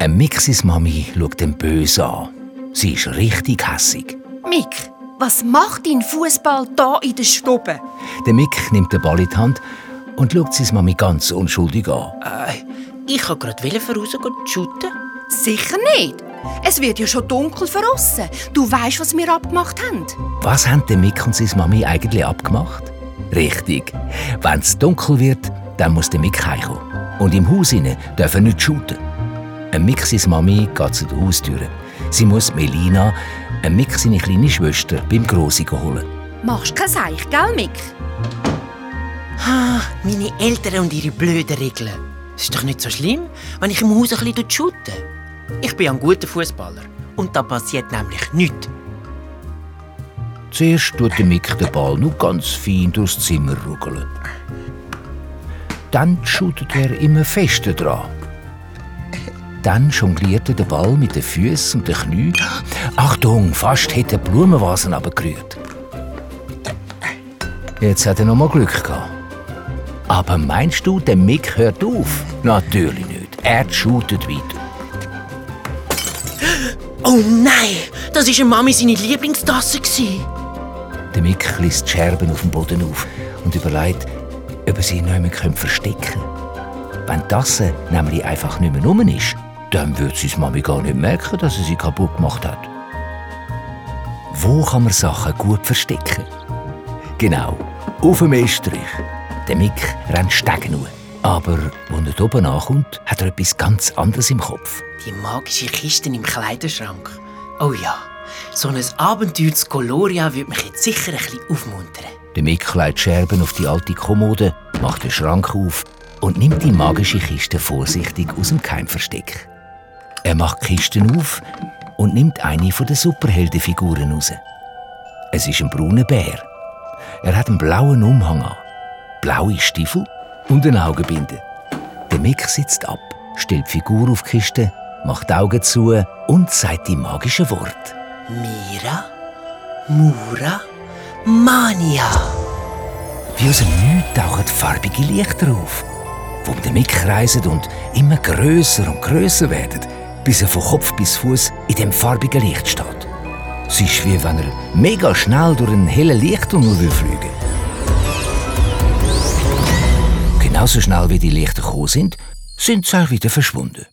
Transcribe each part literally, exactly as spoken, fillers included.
Eine Mixis Mami schaut ihn böse an. Sie ist richtig hässig. Mick, was macht dein Fußball da in der Stube? Der Mick nimmt den Ball in die Hand und schaut seine Mami ganz unschuldig an. Äh, ich wollte gerade voraus shooten. Sicher nicht. Es wird ja schon dunkel für aussen. Du weisst, was wir abgemacht haben. Was haben der Mick und seine Mami eigentlich abgemacht? Richtig. Wenn es dunkel wird, dann muss der Mick heimkommen. Und im Haus innen darf er nicht shooten. Ein Mick, seine Mami, geht zu der Haustür. Sie muss Melina, ein Mick, seine kleine Schwester, beim Grossi holen. Machst kein Seich, gell, Mick? Ah, meine Eltern und ihre blöden Regeln. Es ist doch nicht so schlimm, wenn ich im Haus ein bisschen shoote. Ich bin ein guter Fußballer und da passiert nämlich nichts. Zuerst tut der Mick den Ball nur ganz fein durchs Zimmer ruckeln. Dann shootet er immer fester dran. Dann jongliert er den Ball mit den Füßen und den Knien. Achtung, fast hätte er Blumenvasen runtergerührt. Jetzt hat er noch mal Glück gehabt. Aber meinst du, der Mick hört auf? Natürlich nicht. Er shootet weiter. Oh nein, das war Mami seine Lieblingstasse. Der Mick liest die Scherben auf dem Boden auf und überlegt, ob er sie nicht mehr verstecken kann. Wenn die Tasse nämlich einfach nicht mehr rum ist, dann wird seine Mami gar nicht merken, dass er sie kaputt gemacht hat. Wo kann man Sachen gut verstecken? Genau, auf dem Estrich. Der Mick rennt Stegen hoch. Aber als er oben ankommt, hat er etwas ganz anderes im Kopf. Die magische Kiste im Kleiderschrank. Oh ja, so ein Abenteuer zu Coloria würde mich jetzt sicher ein bisschen aufmuntern. Der Mick legt Scherben auf die alte Kommode, macht den Schrank auf und nimmt die magische Kiste vorsichtig aus dem Geheimversteck. Er macht die Kisten auf und nimmt eine von den Superheldenfiguren raus. Es ist ein brauner Bär. Er hat einen blauen Umhang an, blaue Stiefel und eine Augenbinde. Der Mick sitzt ab, stellt die Figur auf die Kiste, macht die Augen zu und sagt die magischen Worte. Mira, Mura, Mania. Wie aus dem Nichts tauchen farbige Lichter auf, die um den Mick kreisen und immer grösser und grösser werden, bis er von Kopf bis Fuß in dem farbigen Licht steht. Es ist wie wenn er mega schnell durch einen hellen Lichttunnel fliegen will. Genauso schnell wie die Lichter gekommen sind, sind sie auch wieder verschwunden.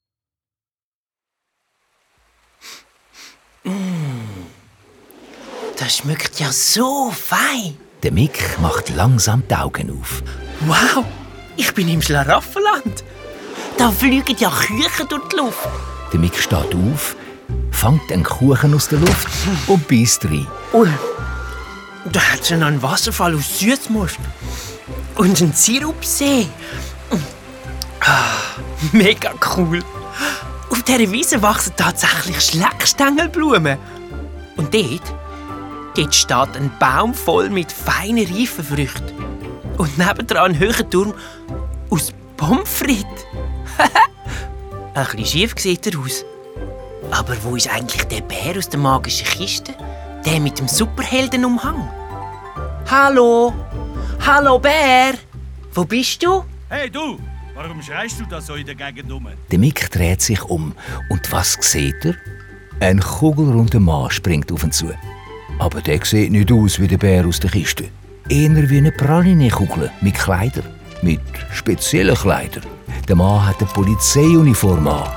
Das schmeckt ja so fein. Der Mick macht langsam die Augen auf. Wow, ich bin im Schlaraffenland. Da fliegen ja Küchen durch die Luft. Der Mick steht auf, fängt einen Kuchen aus der Luft und beißt rein. Oh, da hat es noch einen Wasserfall aus Süßmust. Und einen Sirupsee. Ah, mega cool. Auf dieser Wiese wachsen tatsächlich Schleckstängelblumen. Und dort, dort steht ein Baum voll mit feinen Reifenfrüchten. Und nebendran ein hoher Turm aus Pommes frites. Ein bisschen schief sieht er aus. Aber wo ist eigentlich der Bär aus der magischen Kiste? Der mit dem Superheldenumhang? Hallo? Hallo Bär? Wo bist du? Hey du! Warum schreist du da so in der Gegend rum? Der Mick dreht sich um. Und was sieht er? Ein kugelrunder Mann springt auf ihn zu. Aber der sieht nicht aus wie der Bär aus der Kiste. Eher wie eine Praline-Kugel mit Kleidern. Mit speziellen Kleidern. Der Mann hat eine Polizeiuniform an.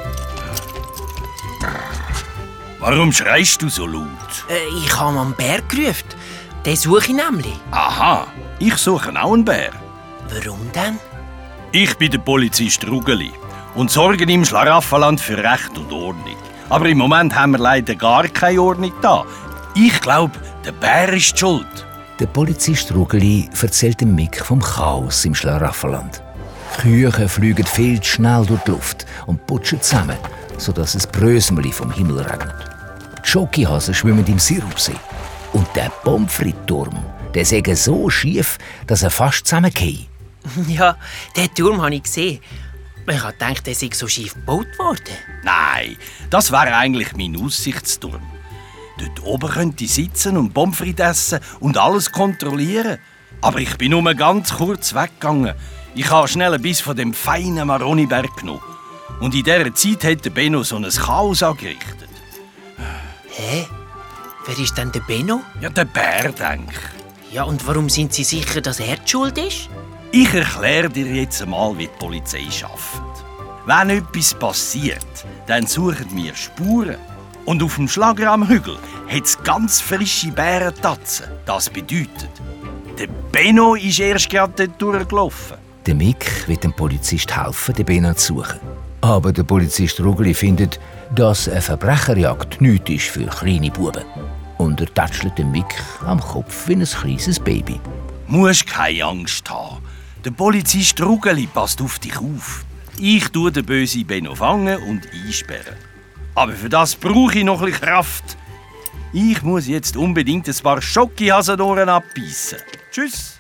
Warum schreist du so laut? Äh, ich habe einen Bär gerufen. Den suche ich nämlich. Aha, ich suche auch einen Bär. Warum denn? Ich bin der Polizist Rugeli und sorge im Schlaraffenland für Recht und Ordnung. Aber im Moment haben wir leider gar keine Ordnung da. Ich glaube, der Bär ist die schuld. Der Polizist Rugeli erzählt dem Mick vom Chaos im Schlaraffenland. Kühe fliegen viel zu schnell durch die Luft und putschen zusammen, sodass es Brösmeli vom Himmel regnet. Die Schokihasen schwimmen im Sirupsee. Und der Pommes frites-Turm, der säge so schief, dass er fast zusammenfällt. Ja, den Turm habe ich gesehen. Ich habe gedacht, der sei so schief gebaut worden. Nein, das wäre eigentlich mein Aussichtsturm. Dort oben könnte ich sitzen und Pommes frites essen und alles kontrollieren. Aber ich bin nur ganz kurz weggegangen. Ich habe schnell ein Biss von dem feinen Maroniberg genommen. Und in dieser Zeit hat der Benno so ein Chaos angerichtet. Hä? Wer ist denn der Benno? Ja, der Bär, denk ich. Ja, und warum sind Sie sicher, dass er die Schuld ist? Ich erkläre dir jetzt einmal, wie die Polizei arbeitet. Wenn etwas passiert, dann suchen wir Spuren. Und auf dem Schlagrammhügel hat es ganz frische Bärentatzen. Das bedeutet, der Benno ist erst gerade dort durchgelaufen. Der Mick will dem Polizist helfen, den Benno zu suchen. Aber der Polizist Rugeli findet, dass eine Verbrecherjagd nichts ist für kleine Buben. Und er tätschelt den Mick am Kopf wie ein kleines Baby. Musst keine Angst haben. Der Polizist Rugeli passt auf dich auf. Ich tue den bösen Benno fangen und einsperren. Aber für das brauche ich noch ein bisschen Kraft. Ich muss jetzt unbedingt ein paar Schokihasedoren abbeissen. Tschüss.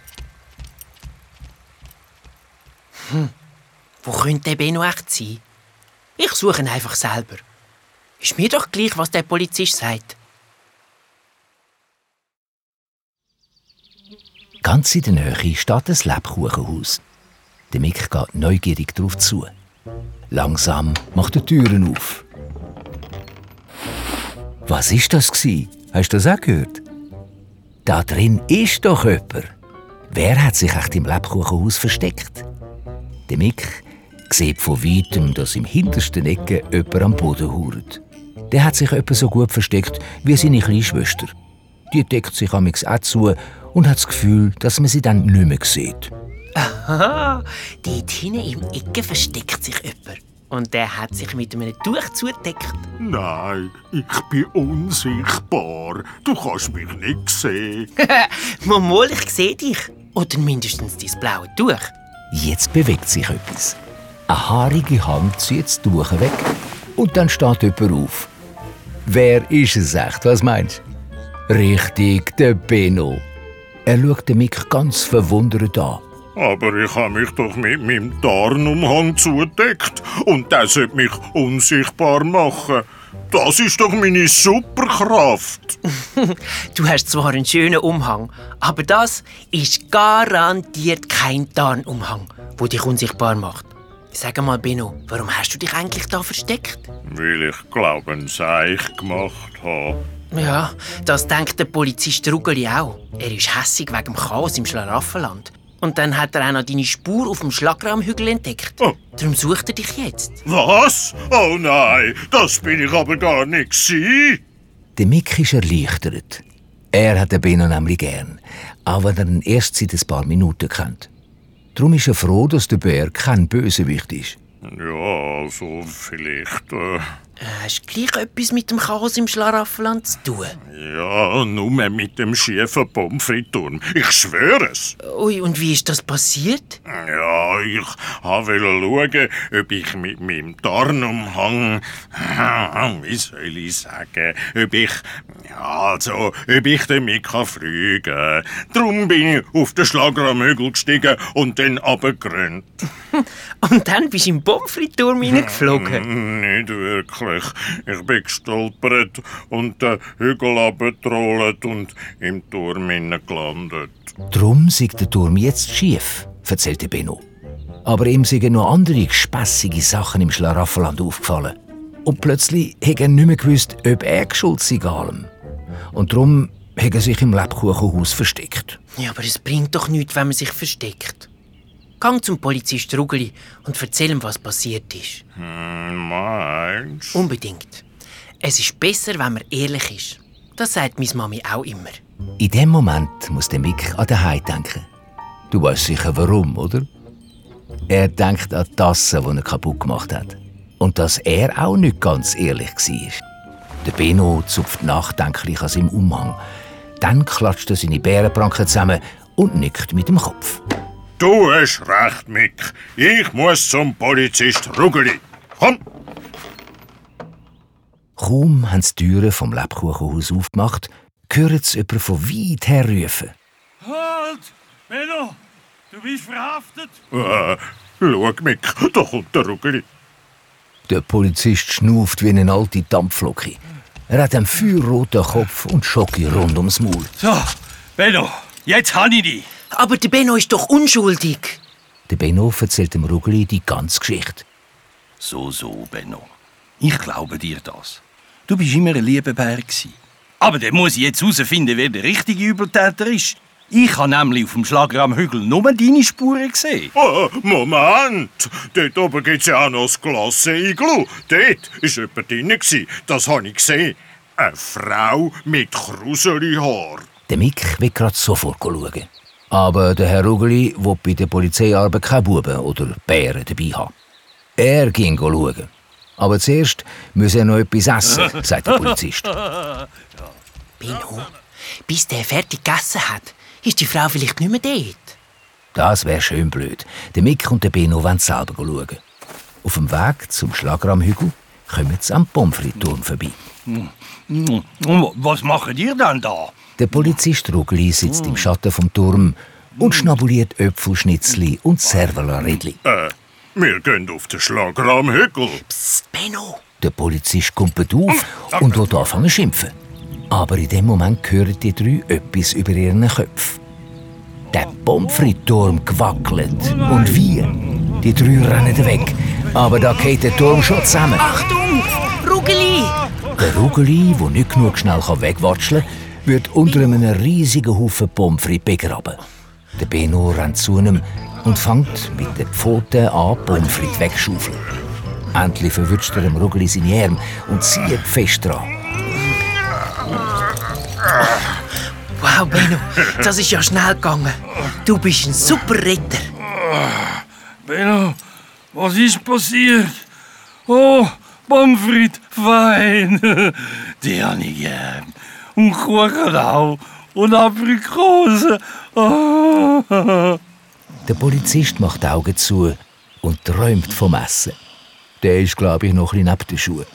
Hm. Wo könnte der Benno echt sein? Ich suche ihn einfach selber. Ist mir doch gleich, was der Polizist sagt. Ganz in der Nähe steht ein Lebkuchenhaus. Der Mick geht neugierig darauf zu. Langsam macht er die Türen auf. Was war das? Hast du das auch gehört? Da drin ist doch jemand. Wer hat sich echt im Lebkuchenhaus versteckt? Der Mick sieht von weitem, dass im hintersten Ecke jemand am Boden hauert. Der hat sich etwa so gut versteckt wie seine kleine Schwester. Die deckt sich amigs auch zu und hat das Gefühl, dass man sie dann nicht mehr sieht. Aha, dort hinten im Ecke versteckt sich jemand. Und der hat sich mit einem Tuch zugedeckt. Nein, ich bin unsichtbar. Du kannst mich nicht sehen. Mal, ich sehe dich. Oder mindestens dein blaue Tuch. Jetzt bewegt sich etwas. Eine haarige Hand zieht das Tuch weg und dann steht jemand auf. Wer ist es echt? Was meinst du? Richtig, der Benno. Er schaut den Mick ganz verwundert an. Aber ich habe mich doch mit meinem Tarnumhang zugedeckt und das sollte mich unsichtbar machen. Das ist doch meine Superkraft. Du hast zwar einen schönen Umhang, aber das ist garantiert kein Tarnumhang, der dich unsichtbar macht. Sag mal, Benno, warum hast du dich eigentlich da versteckt? Weil ich glaube, ein Seich gemacht habe. Ja, das denkt der Polizist Rugeli auch. Er ist hässig wegen dem Chaos im Schlaraffenland. Und dann hat er auch noch deine Spur auf dem Schlagrammhügel entdeckt. Oh. Darum sucht er dich jetzt. Was? Oh nein, das bin ich aber gar nicht gewesen. Der Mick ist erleichtert. Er hat den Benno nämlich gern, auch wenn er ihn erst seit ein paar Minuten kennt. Darum ist er froh, dass der Bär kein Bösewicht ist. Ja, also vielleicht... Äh Hast du gleich etwas mit dem Chaos im Schlaraffenland zu tun? Ja, nur mit dem schiefen Pommes frites-Turm. Ich schwöre es. Ui, und wie ist das passiert? Ja, ich wollte schauen, ob ich mit meinem Tarnumhang, wie soll ich sagen, ob ich, ja, also, ob ich damit fliegen kann. Darum bin ich auf den Schlagrammhügel gestiegen und dann runtergerannt. Und dann bist du im Pommes frites-Turm hineingeflogen? Nicht wirklich. Ich bin gestolpert und den Hügel runtergerollt und im Turm gelandet. Drum sei der Turm jetzt schief, erzählte Benno. Aber ihm sind noch andere gespässige Sachen im Schlaraffenland aufgefallen. Und plötzlich hat er nicht mehr gewusst, ob er schuld sei an allem. Und darum hat er sich im Lebkuchenhaus versteckt. Ja, aber es bringt doch nichts, wenn man sich versteckt. Gang zum Polizist Rugeli und erzähl ihm, was passiert ist. Hm, meinst du? Unbedingt. Es ist besser, wenn man ehrlich ist. Das sagt meine Mami auch immer. In dem Moment muss der Mick an den Hai denken. Du weißt sicher warum, oder? Er denkt an die Tasse, die er kaputt gemacht hat. Und dass er auch nicht ganz ehrlich war. Der Benno zupft nachdenklich an seinem Umhang. Dann klatscht er seine Bärenpranken zusammen und nickt mit dem Kopf. Du hast recht, Mick. Ich muss zum Polizist Rugeli. Komm! Kaum haben die Türen vom Lebkuchenhaus aufgemacht, hören sie jemanden von weit her rufen. Halt! Benno, du bist verhaftet. Äh, schau, Mick, da kommt der Rugeli. Der Polizist schnauft wie eine alte Dampflocke. Er hat einen feuerroten Kopf und Schoki rund ums Maul. So, Benno, jetzt habe ich dich. Aber der Benno ist doch unschuldig. Der Benno erzählt dem Rugeli die ganze Geschichte. So, so, Benno. Ich glaube dir das. Du bist immer ein lieber Bär gewesen. Aber dann muss ich jetzt herausfinden, wer der richtige Übeltäter ist. Ich habe nämlich auf dem Schlager am Hügel nur deine Spuren gesehen. Oh, Moment! Dort oben gibt es ja auch noch das Glasse-Iglu. Dort war jemand drin. Das habe ich gesehen. Eine Frau mit Kruseli-Haar. Der Mick will gerade sofort schauen. Aber der Herr Rugeli will bei der Polizeiarbeit keine Buben oder Bären dabei haben. Er ging schauen. Aber zuerst muss er noch etwas essen, sagt der Polizist. Benno, bis der fertig gegessen hat, ist die Frau vielleicht nicht mehr dort. Das wäre schön blöd. Der Mick und der Benno wollen selber schauen. Auf dem Weg zum Schlager am Hügel kommen sie am Pommes-Frites-Turm vorbei. Was macht ihr denn da? Der Polizist Rugeli sitzt im Schatten vom Turm und schnabuliert Äpfelschnitzli und Servola-Rädli. Äh, wir gehen auf den Schlager am Hügel. Psst, Benno. Der Polizist kumpelt auf und will anfangen zu schimpfen. Aber in dem Moment hören die drei etwas über ihren Köpfen. Der Pommes-Frites-Turm gewackelt. Und wie? Die drei rennen weg. Aber da geht der Turm schon zusammen. Achtung, Rugeli! Der Rugeli, der nicht genug schnell wegwatscheln kann, wird unter einem riesigen Haufen Pommes frites begraben. Der Benno rennt zu ihm und fängt mit den Pfoten an, Pommes frites wegzuschaufeln. Endlich verwünscht er dem Rugeli seine Arme und zieht fest dran. Wow, Benno, das ist ja schnell gegangen. Du bist ein super Retter. Benno, was ist passiert? Oh, Pommes frites, fein. Die habe ich gern. Und Kuchen auch. Und Aprikosen. Oh. Der Polizist macht die Augen zu und träumt vom Essen. Der ist, glaube ich, noch ein bisschen neben den Schuhen.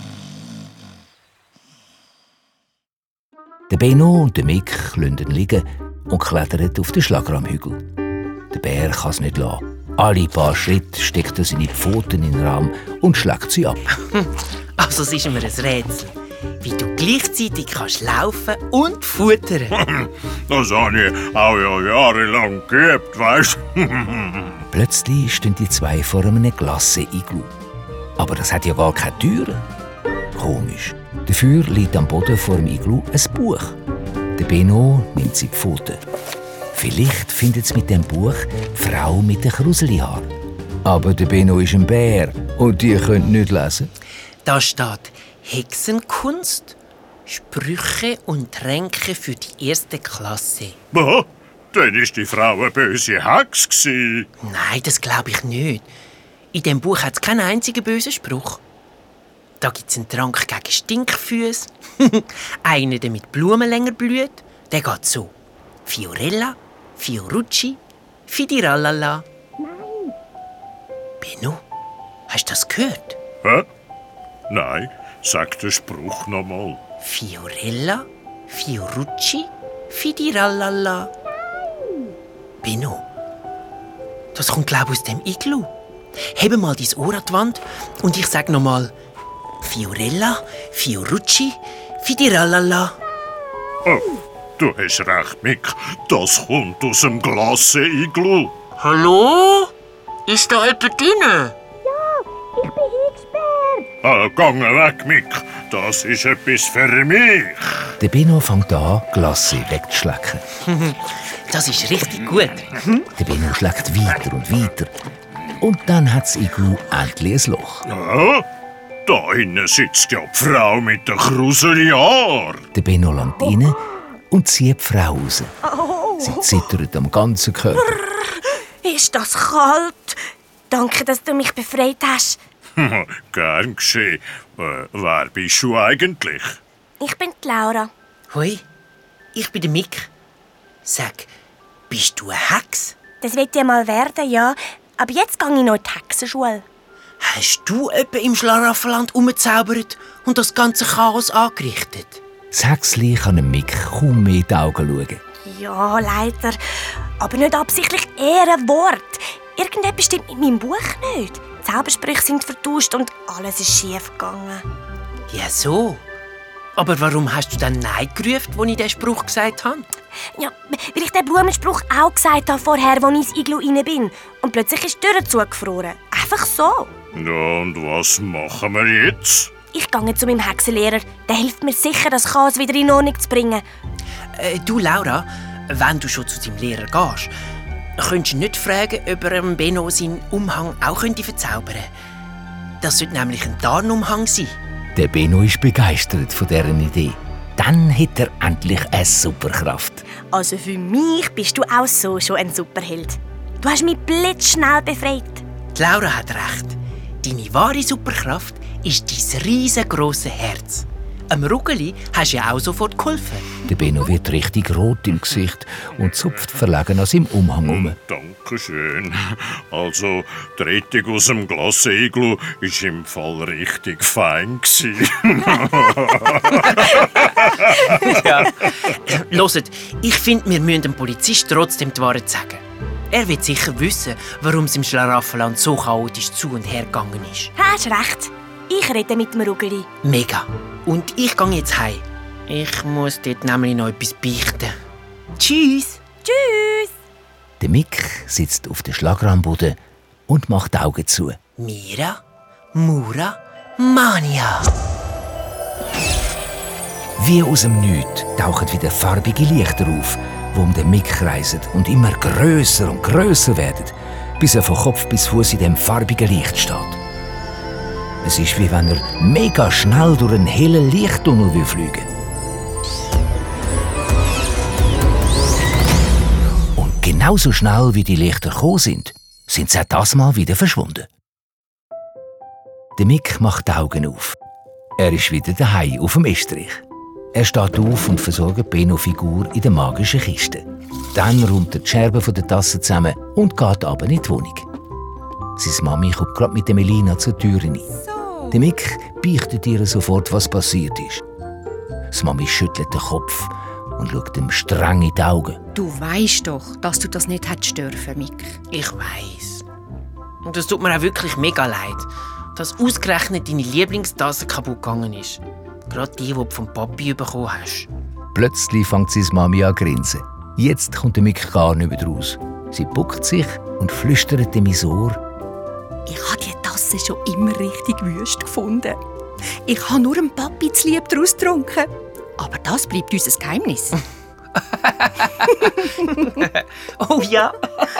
Der Benno und der Mick lassen ihn liegen und klettern auf den Schlager am Hügel. Der Bär kann es nicht lassen. Alle paar Schritte steckt er seine Pfoten in den Raum und schlägt sie ab. Also es ist mir ein Rätsel, wie du gleichzeitig kannst laufen und futtern. Das habe ich auch ja jahrelang geübt, weisst du? Plötzlich stehen die zwei vor einem Glasse-Iglu. Aber das hat ja gar keine Türen. Komisch. Dafür liegt am Boden vor dem Iglu ein Buch. Der Benno nimmt sie die Pfoten. Vielleicht findet sie mit dem Buch die Frau mit den Kruselihaaren. Aber der Benno ist ein Bär und die können nicht lesen. Da steht Hexenkunst, Sprüche und Tränke für die erste Klasse. Bah, dann war die Frau eine böse Hex gsi. Nein, das glaube ich nicht. In dem Buch hat es keinen einzigen bösen Spruch. Da gibt es einen Trank gegen Stinkfüße, einen, der mit Blumen länger blüht. Der geht so. Fiorella, Fiorucci, Fidirallala. Nein. Benno, hast du das gehört? Hä? Nein, sag den Spruch noch mal. Fiorella, Fiorucci, Fidirallala. Benno, das kommt, glaube ich, aus dem Iglu. Heb mal dein Ohr an die Wand und ich sag noch mal Fiorella, Fiorucci, Fidirallala. Oh, du hast recht, Mick. Das kommt aus dem Glasse-Iglu. Hallo? Ist da jemand drin? Ah, gang weg, Mick. Das ist etwas für mich. Der Benno fängt an, Glasse wegzuschlecken. Das ist richtig gut. Der Benno schlägt weiter und weiter. Und dann hat das Iglu endlich ein Loch. Ah, da innen sitzt ja die Frau mit den Kruseli-Haaren. Der Benno langt rein und zieht die Frau raus. Sie zittert am ganzen Körper. Ist das kalt? Danke, dass du mich befreit hast. Gern geschehen. Äh, wer bist du eigentlich? Ich bin die Laura. Hoi, ich bin der Mick. Sag, bist du eine Hex? Das wird ja mal werden, ja. Aber jetzt gehe ich noch in die Hexenschule. Hast du etwa im Schlaraffenland umgezaubert und das ganze Chaos angerichtet? Das Hexli kann dem Mick kaum mehr in die Augen schauen. Ja, leider. Aber nicht absichtlich, eher ein Wort. Irgendetwas stimmt mit meinem Buch nicht. Die Zaubersprüche sind vertauscht und alles ist schief gegangen. Ja, so. Aber warum hast du dann Nein gerufen, als ich diesen Spruch gesagt habe? Ja, weil ich den Blumenspruch auch gesagt habe vorher, als ich ins Iglu rein bin. Und plötzlich ist die Tür zugefroren. Einfach Einfach so. Ja, und was machen wir jetzt? Ich gehe zu meinem Hexenlehrer. Der hilft mir sicher, das Chaos wieder in Ordnung zu bringen. Äh, du, Laura, wenn du schon zu deinem Lehrer gehst, könntest du nicht fragen, ob er dem Benno seinen Umhang auch könnte verzaubern könnte. Das sollte nämlich ein Tarnumhang sein. Der Benno ist begeistert von dieser Idee. Dann hat er endlich eine Superkraft. Also für mich bist du auch so schon ein Superheld. Du hast mich blitzschnell befreit. Die Laura hat recht. Deine wahre Superkraft ist dein riesengroße Herz. Am Ruggeli hast du ja auch sofort geholfen. Der Benno wird richtig rot im Gesicht und zupft verlegen an seinem Umhang um. Dankeschön. Also, die Rettung aus dem Glaseglu war im Fall richtig fein. Ja. Hört, ich finde, wir müssen dem Polizist trotzdem die Wahrheit sagen. Er wird sicher wissen, warum es im Schlaraffenland so chaotisch zu und her gegangen ist. Hast recht. Ich rede mit dem Ruggeli. Mega. Und ich gehe jetzt heim. Ich muss dort nämlich noch etwas beichten. Tschüss. Tschüss. Der Mick sitzt auf der Schlagrammboden und macht die Augen zu. Mira, Mura, Mania. Wie aus dem Nichts tauchen wieder farbige Lichter auf, die um den Mick kreisen und immer grösser und grösser werden, bis er von Kopf bis Fuß in dem farbigen Licht steht. Es ist, wie wenn er mega schnell durch einen hellen Lichttunnel fliegen will. Und genauso schnell wie die Lichter gekommen sind, sind sie auch das Mal wieder verschwunden. Der Mick macht die Augen auf. Er ist wieder daheim auf dem Estrich. Er steht auf und versorgt Bennos Figur in der magischen Kiste. Dann räumt er die Scherben von der Tasse zusammen und geht runter in die Wohnung. Seine Mami kommt gerade mit der Melina zur Tür rein. Der Mick beichtet ihr sofort, was passiert ist. Die Mami schüttelt den Kopf und schaut ihm streng in die Augen. Du weisst doch, dass du das nicht hättest dürfen, Mick. Ich weiss. Und es tut mir auch wirklich mega leid, dass ausgerechnet deine Lieblingstasse kaputt gegangen ist. Gerade die, die du vom Papi bekommen hast. Plötzlich fängt seine Mami an zu grinsen. Jetzt kommt der Mick gar nicht mehr raus. Sie buckt sich und flüstert ihm ins Ohr. Ich habe die Tasse schon immer richtig wüst gefunden. Ich habe nur dem Papi zu lieb daraus getrunken. Aber das bleibt unser Geheimnis. Oh ja,